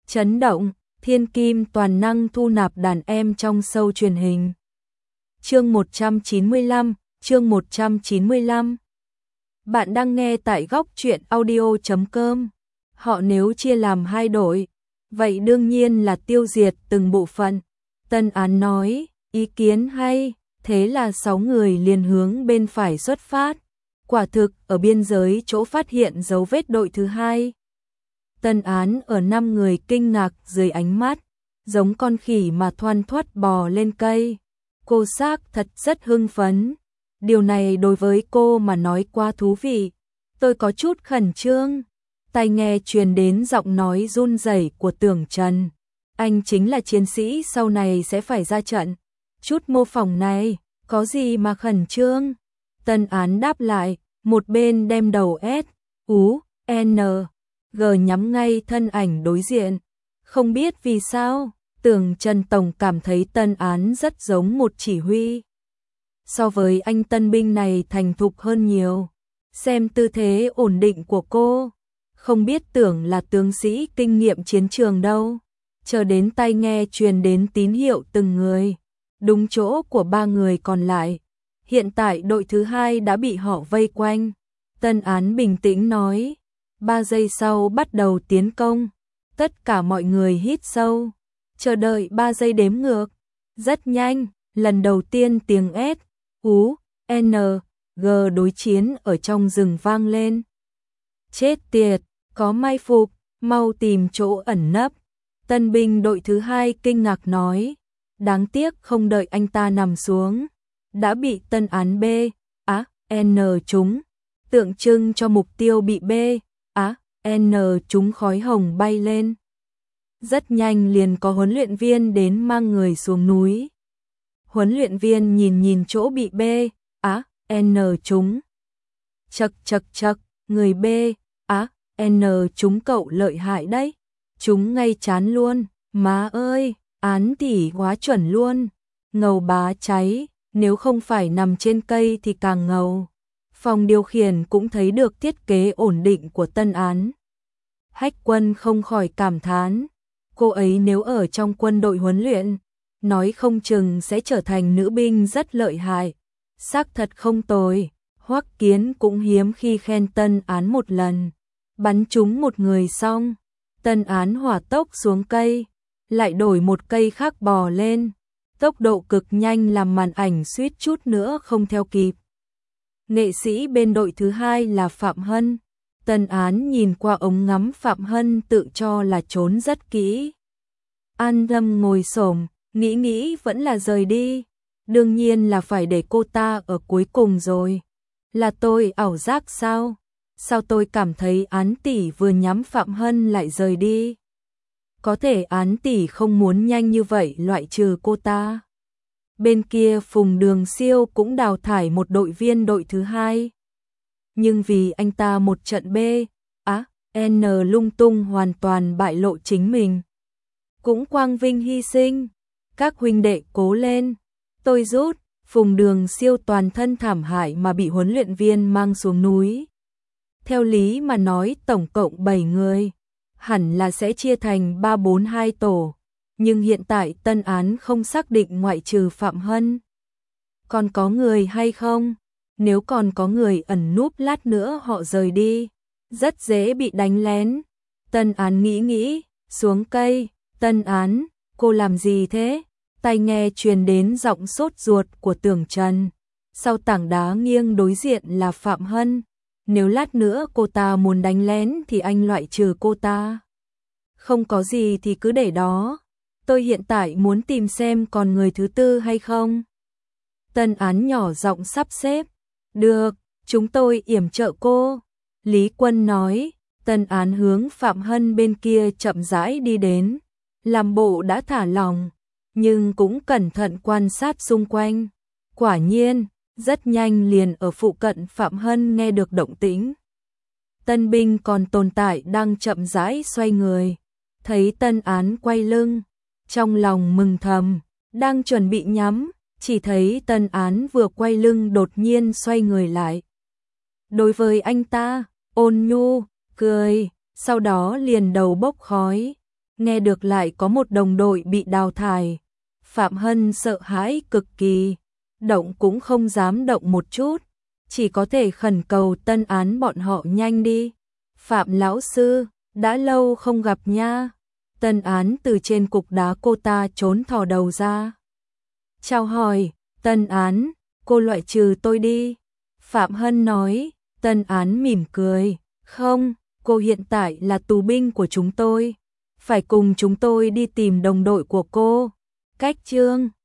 Chấn động, thiên kim toàn năng thu nạp đàn em trong show truyền hình. Chương 195, chương 195. Bạn đang nghe tại góc truyện audio.com. Họ nếu chia làm hai đội, vậy đương nhiên là tiêu diệt từng bộ phận. Tân Án nói, ý kiến hay, thế là 6 người liền hướng bên phải xuất phát. Quả thực ở biên giới chỗ phát hiện dấu vết đội thứ hai. Tân Án ở 5 người kinh ngạc dưới ánh mắt, giống con khỉ mà thoăn thoắt bò lên cây. Cô xác thật rất hưng phấn. Điều này đối với cô mà nói quá thú vị. Tôi có chút khẩn trương. Tai nghe truyền đến giọng nói run rẩy của Tưởng Trần. Anh chính là chiến sĩ sau này sẽ phải ra trận. Chút mô phỏng này, có gì mà khẩn trương? Tân Án đáp lại, một bên đem đầu S, U, N, G nhắm ngay thân ảnh đối diện. Không biết vì sao, Tưởng Trần Tổng cảm thấy Tân Án rất giống một chỉ huy. So với anh tân binh này thành thục hơn nhiều. Xem tư thế ổn định của cô, không biết Tưởng là tướng sĩ kinh nghiệm chiến trường đâu. Chờ đến tai nghe truyền đến tín hiệu từng người, đúng chỗ của 3 người còn lại. Hiện tại đội thứ hai đã bị họ vây quanh. Tân Án bình tĩnh nói, 3 giây sau bắt đầu tiến công. Tất cả mọi người hít sâu, chờ đợi 3 giây đếm ngược. Rất nhanh, lần đầu tiên tiếng S, U, N, G đối chiến ở trong rừng vang lên. Chết tiệt, có mai phục, mau tìm chỗ ẩn nấp. Tân binh đội thứ hai kinh ngạc nói, đáng tiếc không đợi anh ta nằm xuống, đã bị Tân Án B, N trúng, tượng trưng cho mục tiêu bị B, N trúng khói hồng bay lên. Rất nhanh liền có huấn luyện viên đến mang người xuống núi. Huấn luyện viên nhìn chỗ bị B, N trúng. Chậc, người B, N trúng cậu lợi hại đấy. Trúng ngay chán luôn, má ơi, Án tỷ quá chuẩn luôn. Ngầu bá cháy, nếu không phải nằm trên cây thì càng ngầu. Phòng điều khiển cũng thấy được thiết kế ổn định của Tân Án. Hách Quân không khỏi cảm thán, cô ấy nếu ở trong quân đội huấn luyện, nói không chừng sẽ trở thành nữ binh rất lợi hại. Xác thật không tồi. Hoắc Kiến cũng hiếm khi khen Tân Án một lần. Bắn trúng một người xong, Tân Án hỏa tốc xuống cây, lại đổi một cây khác bò lên. Tốc độ cực nhanh làm màn ảnh suýt chút nữa không theo kịp. Nghệ sĩ bên đội thứ hai là Phạm Hân. Tân Án nhìn qua ống ngắm Phạm Hân tự cho là trốn rất kỹ. An Lâm ngồi xổm, nghĩ vẫn là rời đi. Đương nhiên là phải để cô ta ở cuối cùng rồi. Là tôi ảo giác sao? Sao tôi cảm thấy Án tỷ vừa nhắm Phạm Hân lại rời đi? Có thể Án tỷ không muốn nhanh như vậy loại trừ cô ta. Bên kia Phùng Đường Siêu cũng đào thải một đội viên đội thứ hai. Nhưng vì anh ta một trận B, N lung tung hoàn toàn bại lộ chính mình. Cũng quang vinh hy sinh. Các huynh đệ cố lên. Tôi rút. Phùng Đường Siêu toàn thân thảm hại mà bị huấn luyện viên mang xuống núi. Theo lý mà nói tổng cộng 7 người, hẳn là sẽ chia thành 3-4-2 tổ. Nhưng hiện tại Tân Án không xác định ngoại trừ Phạm Hân. Còn có người hay không? Nếu còn có người ẩn núp lát nữa họ rời đi, rất dễ bị đánh lén. Tân Án nghĩ, xuống cây. Tân Án, cô làm gì thế? Tai nghe truyền đến giọng sốt ruột của Tưởng Trần. Sau tảng đá nghiêng đối diện là Phạm Hân. Nếu lát nữa cô ta muốn đánh lén thì anh loại trừ cô ta. Không có gì thì cứ để đó. Tôi hiện tại muốn tìm xem còn người thứ tư hay không. Tân Án nhỏ giọng sắp xếp. Được, chúng tôi yểm trợ cô. Lý Quân nói. Tân Án hướng Phạm Hân bên kia chậm rãi đi đến. Làm bộ đã thả lòng, nhưng cũng cẩn thận quan sát xung quanh. Quả nhiên, rất nhanh liền ở phụ cận Phạm Hân nghe được động tĩnh. Tân binh còn tồn tại đang chậm rãi xoay người. Thấy Tân Án quay lưng, trong lòng mừng thầm, đang chuẩn bị nhắm, chỉ thấy Tân Án vừa quay lưng đột nhiên xoay người lại. Đối với anh ta, ôn nhu, cười, sau đó liền đầu bốc khói. nghe được lại có một đồng đội bị đào thải. Phạm Hân sợ hãi cực kỳ, động cũng không dám động một chút, chỉ có thể khẩn cầu Tân Án bọn họ nhanh đi. Phạm lão sư, đã lâu không gặp nha. Tân Án từ trên cục đá cô ta trốn thò đầu ra. Chào hỏi, Tân Án, cô loại trừ tôi đi. Phạm Hân nói. Tân Án mỉm cười. Không, cô hiện tại là tù binh của chúng tôi. Phải cùng chúng tôi đi tìm đồng đội của cô. Cách chương